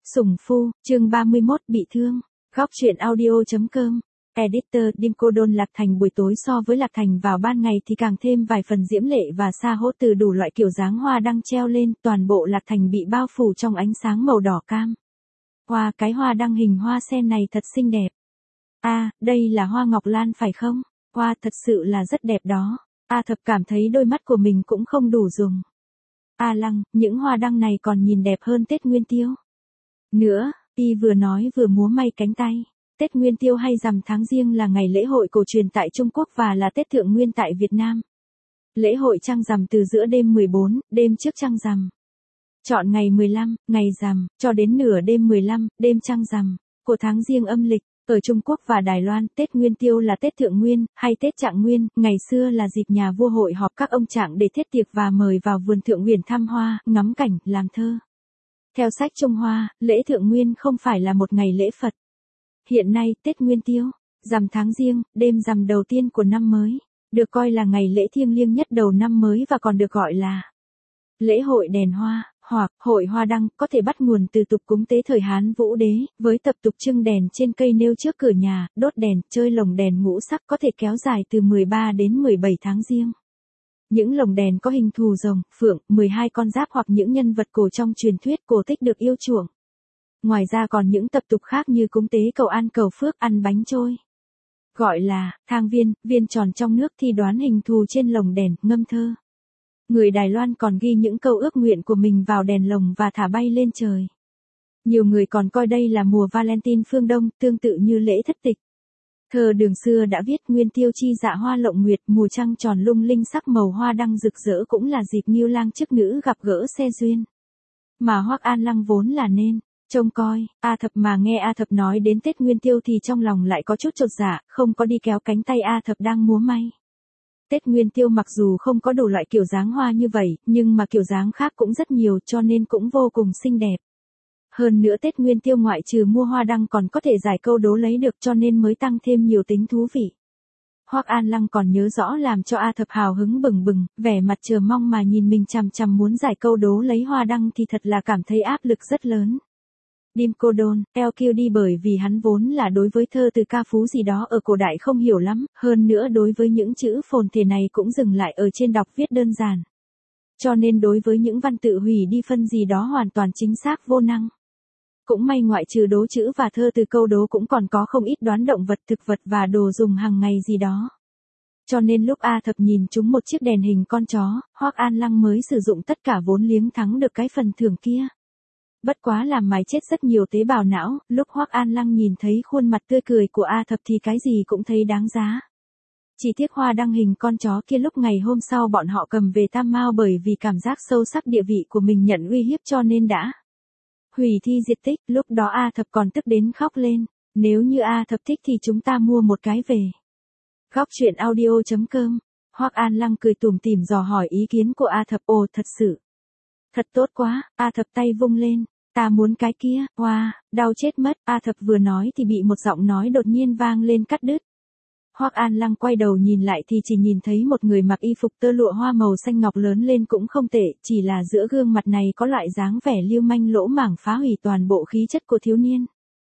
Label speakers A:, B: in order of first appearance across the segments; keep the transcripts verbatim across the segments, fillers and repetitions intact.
A: Sủng phu, chương ba mươi mốt bị thương. Góc truyện audio.com. Editor Dimkodol. Lạc Thành buổi tối so với Lạc Thành vào ban ngày thì càng thêm vài phần diễm lệ và xa hốt từ đủ loại kiểu dáng hoa đăng treo lên, toàn bộ Lạc Thành bị bao phủ trong ánh sáng màu đỏ cam. Hoa, cái hoa đăng hình hoa sen này thật xinh đẹp. A, à, đây là hoa ngọc lan phải không? Hoa thật sự là rất đẹp đó. A Thập cảm thấy đôi mắt của mình cũng không đủ dùng. A Lăng, những hoa đăng này còn nhìn đẹp hơn Tết Nguyên Tiêu. Nữa, y vừa nói vừa múa may cánh tay. Tết Nguyên Tiêu hay rằm tháng Giêng là ngày lễ hội cổ truyền tại Trung Quốc và là Tết Thượng Nguyên tại Việt Nam. Lễ hội trăng rằm từ giữa đêm mười bốn, đêm trước trăng rằm. Chọn ngày mười lăm, ngày rằm, cho đến nửa đêm mười lăm, đêm trăng rằm, của tháng Giêng âm lịch. Ở Trung Quốc và Đài Loan, Tết Nguyên Tiêu là Tết Thượng Nguyên, hay Tết Trạng Nguyên, ngày xưa là dịp nhà vua hội họp các ông trạng để thiết tiệc và mời vào vườn Thượng Nguyên thăm hoa, ngắm cảnh, làm thơ. Theo sách Trung Hoa, lễ Thượng Nguyên không phải là một ngày lễ Phật. Hiện nay, Tết Nguyên Tiêu, rằm tháng Giêng, đêm rằm đầu tiên của năm mới, được coi là ngày lễ thiêng liêng nhất đầu năm mới và còn được gọi là lễ hội đèn hoa, hoặc hội hoa đăng, có thể bắt nguồn từ tục cúng tế thời Hán Vũ Đế, với tập tục trưng đèn trên cây nêu trước cửa nhà, đốt đèn, chơi lồng đèn ngũ sắc có thể kéo dài từ mười ba đến mười bảy tháng Giêng. Những lồng đèn có hình thù rồng, phượng, mười hai con giáp hoặc những nhân vật cổ trong truyền thuyết cổ tích được yêu chuộng. Ngoài ra còn những tập tục khác như cúng tế cầu an cầu phước, ăn bánh trôi. Gọi là thang viên, viên tròn trong nước, thi đoán hình thù trên lồng đèn, ngâm thơ. Người Đài Loan còn ghi những câu ước nguyện của mình vào đèn lồng và thả bay lên trời. Nhiều người còn coi đây là mùa Valentine phương Đông, tương tự như lễ thất tịch. Thơ Đường xưa đã viết Nguyên Tiêu chi dạ hoa lộng nguyệt, mùa trăng tròn lung linh sắc màu hoa đăng rực rỡ cũng là dịp Ngưu Lang chức nữ gặp gỡ xe duyên. Mà Hoắc An Lăng vốn là nên trông coi. A Thập mà nghe A Thập nói đến Tết Nguyên Tiêu thì trong lòng lại có chút chột dạ, không có đi kéo cánh tay A Thập đang múa may. Tết Nguyên Tiêu mặc dù không có đủ loại kiểu dáng hoa như vậy, nhưng mà kiểu dáng khác cũng rất nhiều cho nên cũng vô cùng xinh đẹp. Hơn nữa Tết Nguyên Tiêu ngoại trừ mua hoa đăng còn có thể giải câu đố lấy được cho nên mới tăng thêm nhiều tính thú vị. Hoắc An Lăng còn nhớ rõ làm cho A Thập hào hứng bừng bừng, vẻ mặt chờ mong mà nhìn mình chằm chằm muốn giải câu đố lấy hoa đăng thì thật là cảm thấy áp lực rất lớn. Dimkodol, lờ quy đi bởi vì hắn vốn là đối với thơ từ ca phú gì đó ở cổ đại không hiểu lắm, hơn nữa đối với những chữ phồn thể này cũng dừng lại ở trên đọc viết đơn giản. Cho nên đối với những văn tự hủy đi phân gì đó hoàn toàn chính xác vô năng. Cũng may ngoại trừ đố chữ và thơ từ câu đố cũng còn có không ít đoán động vật, thực vật và đồ dùng hàng ngày gì đó. Cho nên lúc A Thập nhìn trúng một chiếc đèn hình con chó, Hoắc An Lăng mới sử dụng tất cả vốn liếng thắng được cái phần thưởng kia. Bất quá làm mài chết rất nhiều tế bào não, lúc Hoắc An Lăng nhìn thấy khuôn mặt tươi cười của A Thập thì cái gì cũng thấy đáng giá. Chỉ tiếc hoa đăng hình con chó kia lúc ngày hôm sau bọn họ cầm về Tam Mao bởi vì cảm giác sâu sắc địa vị của mình nhận uy hiếp cho nên đã hủy thi diệt tích. Lúc đó A Thập còn tức đến khóc lên. Nếu như A Thập thích thì chúng ta mua một cái về. Góc truyện audio.com. Hoắc An Lăng cười tủm tỉm dò hỏi ý kiến của A Thập. Ồ thật sự. Thật tốt quá. A Thập tay vung lên. Ta muốn cái kia. Wow, đau chết mất. A Thập vừa nói thì bị một giọng nói đột nhiên vang lên cắt đứt. Hoắc An Lăng quay đầu nhìn lại thì chỉ nhìn thấy một người mặc y phục tơ lụa hoa màu xanh ngọc lớn lên cũng không tệ, chỉ là giữa gương mặt này có loại dáng vẻ lưu manh lỗ mảng phá hủy toàn bộ khí chất của thiếu niên.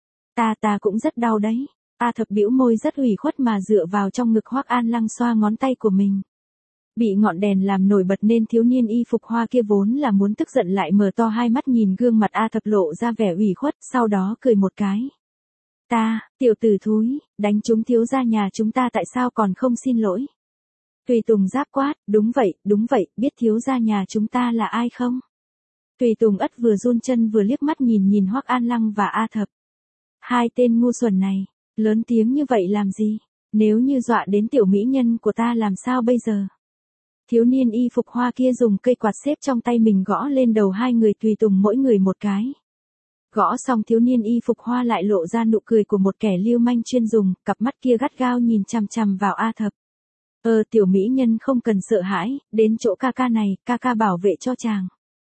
A: Ta ta cũng rất đau đấy. A Thập bĩu môi rất ủy khuất mà dựa vào trong ngực Hoắc An Lăng xoa ngón tay của mình. Bị ngọn đèn làm nổi bật nên thiếu niên y phục hoa kia vốn là muốn tức giận lại mở to hai mắt nhìn gương mặt A Thập lộ ra vẻ ủy khuất, sau đó cười một cái. Ta, tiểu tử thúi, đánh trúng thiếu gia nhà chúng ta tại sao còn không xin lỗi? Tùy Tùng giáp quát, đúng vậy, đúng vậy, biết thiếu gia nhà chúng ta là ai không? Tùy Tùng ất vừa run chân vừa liếc mắt nhìn nhìn Hoắc An Lăng và A Thập. Hai tên ngu xuẩn này, lớn tiếng như vậy làm gì? Nếu như dọa đến tiểu mỹ nhân của ta làm sao bây giờ? Thiếu niên y phục hoa kia dùng cây quạt xếp trong tay mình gõ lên đầu hai người Tùy Tùng mỗi người một cái. Gõ xong thiếu niên y phục hoa lại lộ ra nụ cười của một kẻ lưu manh chuyên dùng, cặp mắt kia gắt gao nhìn chằm chằm vào A Thập. Ờ tiểu mỹ nhân không cần sợ hãi, đến chỗ ca ca này, ca ca bảo vệ cho chàng.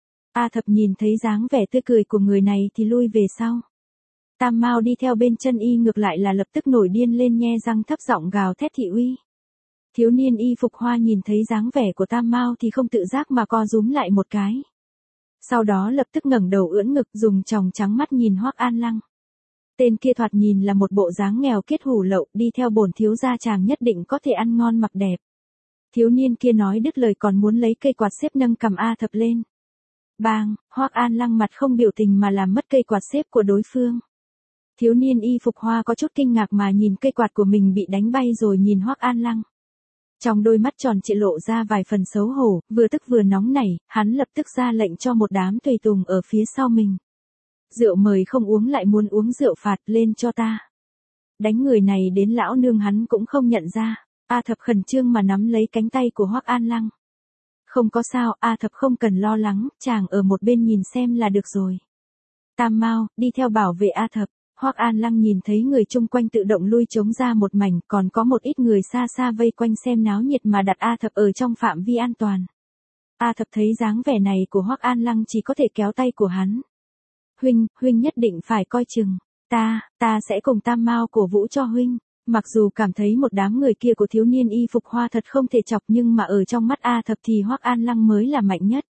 A: A Thập nhìn thấy dáng vẻ tươi cười của người này thì lui về sau. Tam Mao đi theo bên chân y ngược lại là lập tức nổi điên lên nhe răng thấp giọng gào thét thị uy. Thiếu niên y phục hoa nhìn thấy dáng vẻ của Tam Mao thì không tự giác mà co rúm lại một cái. Sau đó lập tức ngẩng đầu ưỡn ngực dùng tròng trắng mắt nhìn Hoắc An Lăng. Tên kia thoạt nhìn là một bộ dáng nghèo kiết hủ lậu, đi theo bổn thiếu gia chàng nhất định có thể ăn ngon mặc đẹp. Thiếu niên kia nói đứt lời còn muốn lấy cây quạt xếp nâng cầm A Thập lên. Bang, Hoắc An Lăng mặt không biểu tình mà làm mất cây quạt xếp của đối phương. Thiếu niên y phục hoa có chút kinh ngạc mà nhìn cây quạt của mình bị đánh bay rồi nhìn Hoắc An Lăng. Trong đôi mắt tròn trịa lộ ra vài phần xấu hổ, vừa tức vừa nóng nảy, hắn lập tức ra lệnh cho một đám tùy tùng ở phía sau mình. Rượu mời không uống lại muốn uống rượu phạt, lên cho ta. Đánh người này đến lão nương hắn cũng không nhận ra. A Thập khẩn trương mà nắm lấy cánh tay của Hoắc An Lăng. Không có sao, A Thập không cần lo lắng, chàng ở một bên nhìn xem là được rồi. Tam Mao, đi theo bảo vệ A Thập. Hoắc An Lăng nhìn thấy người chung quanh tự động lui trống ra một mảnh, còn có một ít người xa xa vây quanh xem náo nhiệt mà đặt A Thập ở trong phạm vi an toàn. A Thập thấy dáng vẻ này của Hoắc An Lăng chỉ có thể kéo tay của hắn. Huynh, huynh nhất định phải coi chừng, ta, ta sẽ cùng Tam Mao cổ vũ cho huynh. Mặc dù cảm thấy một đám người kia của thiếu niên y phục hoa thật không thể chọc nhưng mà ở trong mắt A Thập thì Hoắc An Lăng mới là mạnh nhất.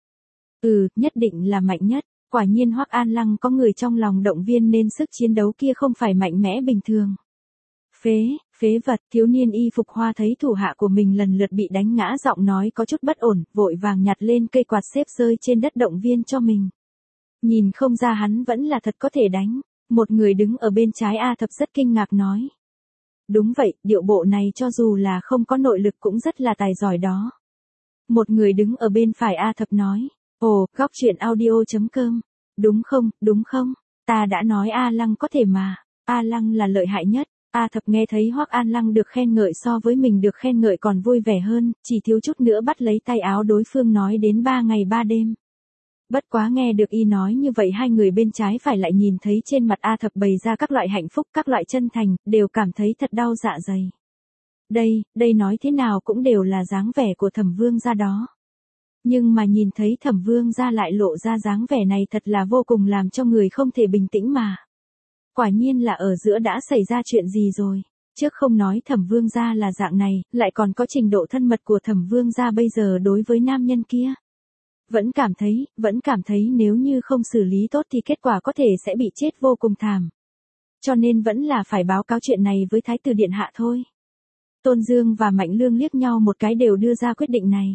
A: Ừ, nhất định là mạnh nhất. Quả nhiên Hoắc An Lăng có người trong lòng động viên nên sức chiến đấu kia không phải mạnh mẽ bình thường. Phế, phế vật, thiếu niên y phục hoa thấy thủ hạ của mình lần lượt bị đánh ngã, giọng nói có chút bất ổn, vội vàng nhặt lên cây quạt xếp rơi trên đất động viên cho mình. Nhìn không ra hắn vẫn là thật có thể đánh. Một người đứng ở bên trái A Thập rất kinh ngạc nói. Đúng vậy, điệu bộ này cho dù là không có nội lực cũng rất là tài giỏi đó. Một người đứng ở bên phải A Thập nói. Ồ, góc truyện audio chấm com. Đúng không, đúng không? Ta đã nói A Lăng có thể mà. A Lăng là lợi hại nhất. A Thập nghe thấy Hoắc An Lăng được khen ngợi so với mình được khen ngợi còn vui vẻ hơn, chỉ thiếu chút nữa bắt lấy tay áo đối phương nói đến ba ngày ba đêm. Bất quá nghe được y nói như vậy hai người bên trái phải lại nhìn thấy trên mặt A Thập bày ra các loại hạnh phúc, các loại chân thành, đều cảm thấy thật đau dạ dày. Đây, đây nói thế nào cũng đều là dáng vẻ của Thẩm Vương gia đó. Nhưng mà nhìn thấy Thẩm Vương gia lại lộ ra dáng vẻ này thật là vô cùng làm cho người không thể bình tĩnh mà. Quả nhiên là ở giữa đã xảy ra chuyện gì rồi. Trước không nói Thẩm Vương gia là dạng này, lại còn có trình độ thân mật của Thẩm Vương gia bây giờ đối với nam nhân kia. Vẫn cảm thấy, vẫn cảm thấy nếu như không xử lý tốt thì kết quả có thể sẽ bị chết vô cùng thảm. Cho nên vẫn là phải báo cáo chuyện này với Thái tử Điện Hạ thôi. Tôn Dương và Mạnh Lương liếc nhau một cái đều đưa ra quyết định này.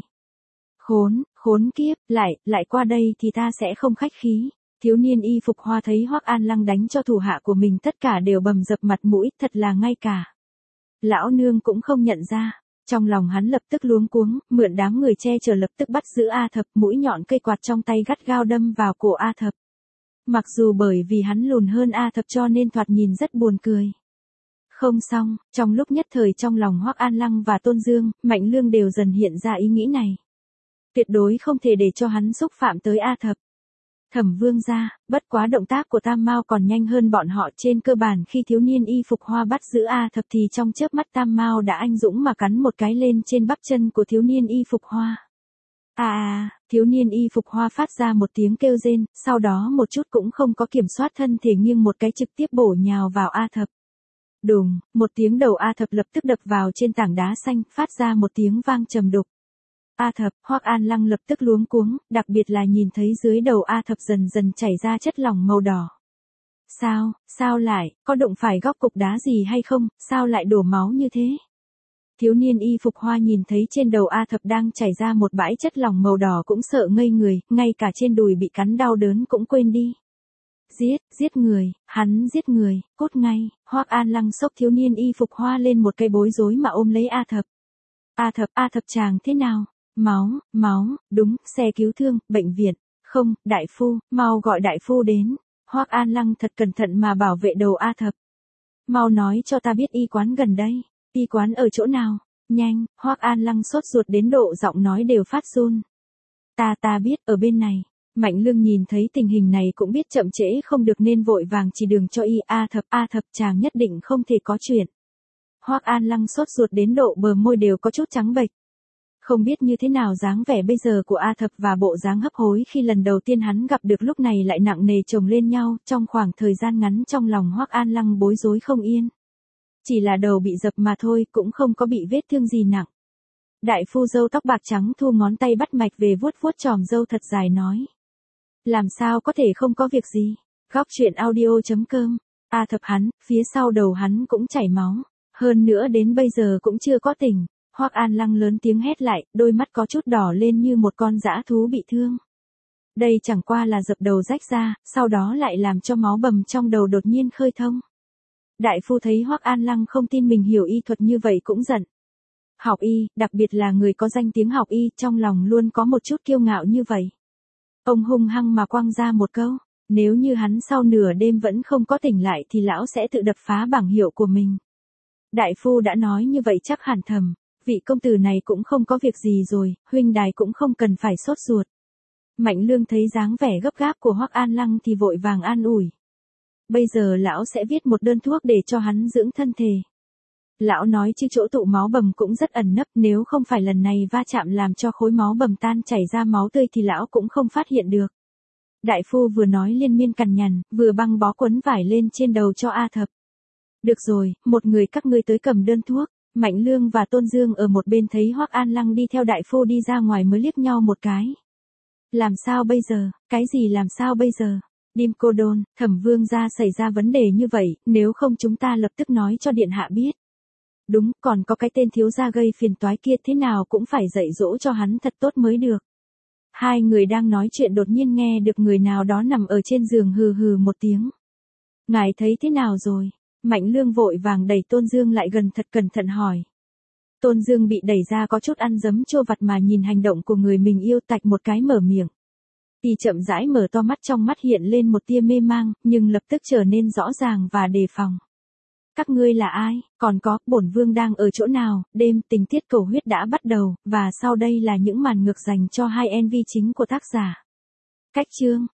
A: Khốn, khốn kiếp, lại, lại qua đây thì ta sẽ không khách khí. Thiếu niên y phục hoa thấy Hoắc An Lăng đánh cho thủ hạ của mình tất cả đều bầm dập mặt mũi, thật là ngay cả lão nương cũng không nhận ra. Trong lòng hắn lập tức luống cuống, mượn đám người che chở lập tức bắt giữ A Thập, mũi nhọn cây quạt trong tay gắt gao đâm vào cổ A Thập. Mặc dù bởi vì hắn lùn hơn A Thập cho nên thoạt nhìn rất buồn cười. Không xong, trong lúc nhất thời trong lòng Hoắc An Lăng và Tôn Dương, Mạnh Lương đều dần hiện ra ý nghĩ này. Tuyệt đối không thể để cho hắn xúc phạm tới A Thập. Thẩm Vương gia, bất quá động tác của Tam Mao còn nhanh hơn bọn họ, trên cơ bản khi thiếu niên y phục hoa bắt giữ A Thập thì trong chớp mắt Tam Mao đã anh dũng mà cắn một cái lên trên bắp chân của thiếu niên y phục hoa. À à, thiếu niên y phục hoa phát ra một tiếng kêu rên, sau đó một chút cũng không có kiểm soát thân thể nghiêng một cái trực tiếp bổ nhào vào A Thập. Đùng, một tiếng đầu A Thập lập tức đập vào trên tảng đá xanh, phát ra một tiếng vang trầm đục. A Thập, Hoắc An Lăng lập tức luống cuống, đặc biệt là nhìn thấy dưới đầu A Thập dần dần chảy ra chất lỏng màu đỏ. Sao, sao lại, có đụng phải góc cục đá gì hay không, sao lại đổ máu như thế? Thiếu niên y phục hoa nhìn thấy trên đầu A Thập đang chảy ra một bãi chất lỏng màu đỏ cũng sợ ngây người, ngay cả trên đùi bị cắn đau đớn cũng quên đi. Giết, giết người, hắn giết người, cốt ngay, Hoắc An Lăng xốc thiếu niên y phục hoa lên một cây bối rối mà ôm lấy A Thập. A Thập, A Thập chàng thế nào? Máu, máu, đúng, xe cứu thương, bệnh viện, không, đại phu, mau gọi đại phu đến. Hoắc An Lăng thật cẩn thận mà bảo vệ đầu A Thập. Mau nói cho ta biết y quán gần đây, y quán ở chỗ nào, nhanh, Hoắc An Lăng sốt ruột đến độ giọng nói đều phát run. Ta ta biết, ở bên này. Mạnh Lương nhìn thấy tình hình này cũng biết chậm trễ không được nên vội vàng chỉ đường cho y. A Thập, A Thập chàng nhất định không thể có chuyện. Hoắc An Lăng sốt ruột đến độ bờ môi đều có chút trắng bệch. Không biết như thế nào dáng vẻ bây giờ của A Thập và bộ dáng hấp hối khi lần đầu tiên hắn gặp được lúc này lại nặng nề chồng lên nhau, trong khoảng thời gian ngắn trong lòng Hoắc An Lăng bối rối không yên. Chỉ là đầu bị dập mà thôi, cũng không có bị vết thương gì nặng. Đại phu râu tóc bạc trắng thu ngón tay bắt mạch về vuốt vuốt chòm râu thật dài nói. Làm sao có thể không có việc gì? Góc chuyện audio.com. A Thập hắn, phía sau đầu hắn cũng chảy máu. Hơn nữa đến bây giờ cũng chưa có tỉnh. Hoắc An Lăng lớn tiếng hét lại, đôi mắt có chút đỏ lên như một con dã thú bị thương. Đây chẳng qua là dập đầu rách ra, sau đó lại làm cho máu bầm trong đầu đột nhiên khơi thông. Đại phu thấy Hoắc An Lăng không tin mình hiểu y thuật như vậy cũng giận. Học y, đặc biệt là người có danh tiếng học y, trong lòng luôn có một chút kiêu ngạo như vậy. Ông hung hăng mà quăng ra một câu, nếu như hắn sau nửa đêm vẫn không có tỉnh lại thì lão sẽ tự đập phá bảng hiệu của mình. Đại phu đã nói như vậy chắc hẳn thầm, vị công tử này cũng không có việc gì rồi, huynh đài cũng không cần phải sốt ruột. Mạnh Lương thấy dáng vẻ gấp gáp của Hoắc An Lăng thì vội vàng an ủi. Bây giờ lão sẽ viết một đơn thuốc để cho hắn dưỡng thân thể. Lão nói chứ chỗ tụ máu bầm cũng rất ẩn nấp, nếu không phải lần này va chạm làm cho khối máu bầm tan chảy ra máu tươi thì lão cũng không phát hiện được. Đại phu vừa nói liên miên cằn nhằn, vừa băng bó quấn vải lên trên đầu cho A Thập. Được rồi, một người các ngươi tới cầm đơn thuốc. Mạnh Lương và Tôn Dương ở một bên thấy Hoắc An Lăng đi theo đại phu đi ra ngoài mới liếc nhau một cái. Làm sao bây giờ, cái gì làm sao bây giờ? Dim cô đôn, Thẩm Vương gia xảy ra vấn đề như vậy, nếu không chúng ta lập tức nói cho điện hạ biết. Đúng, còn có cái tên thiếu gia gây phiền toái kia thế nào cũng phải dạy dỗ cho hắn thật tốt mới được. Hai người đang nói chuyện đột nhiên nghe được người nào đó nằm ở trên giường hừ hừ một tiếng. Ngài thấy thế nào rồi? Mạnh Lương vội vàng đẩy Tôn Dương lại gần thật cẩn thận hỏi. Tôn Dương bị đẩy ra có chút ăn dấm chua vặt mà nhìn hành động của người mình yêu, tạch một cái mở miệng. Y chậm rãi mở to mắt, trong mắt hiện lên một tia mê mang, nhưng lập tức trở nên rõ ràng và đề phòng. Các ngươi là ai, còn có, bổn vương đang ở chỗ nào? Đêm tình tiết cầu huyết đã bắt đầu, và sau đây là những màn ngược dành cho hai em vê chính của tác giả. Cách chương.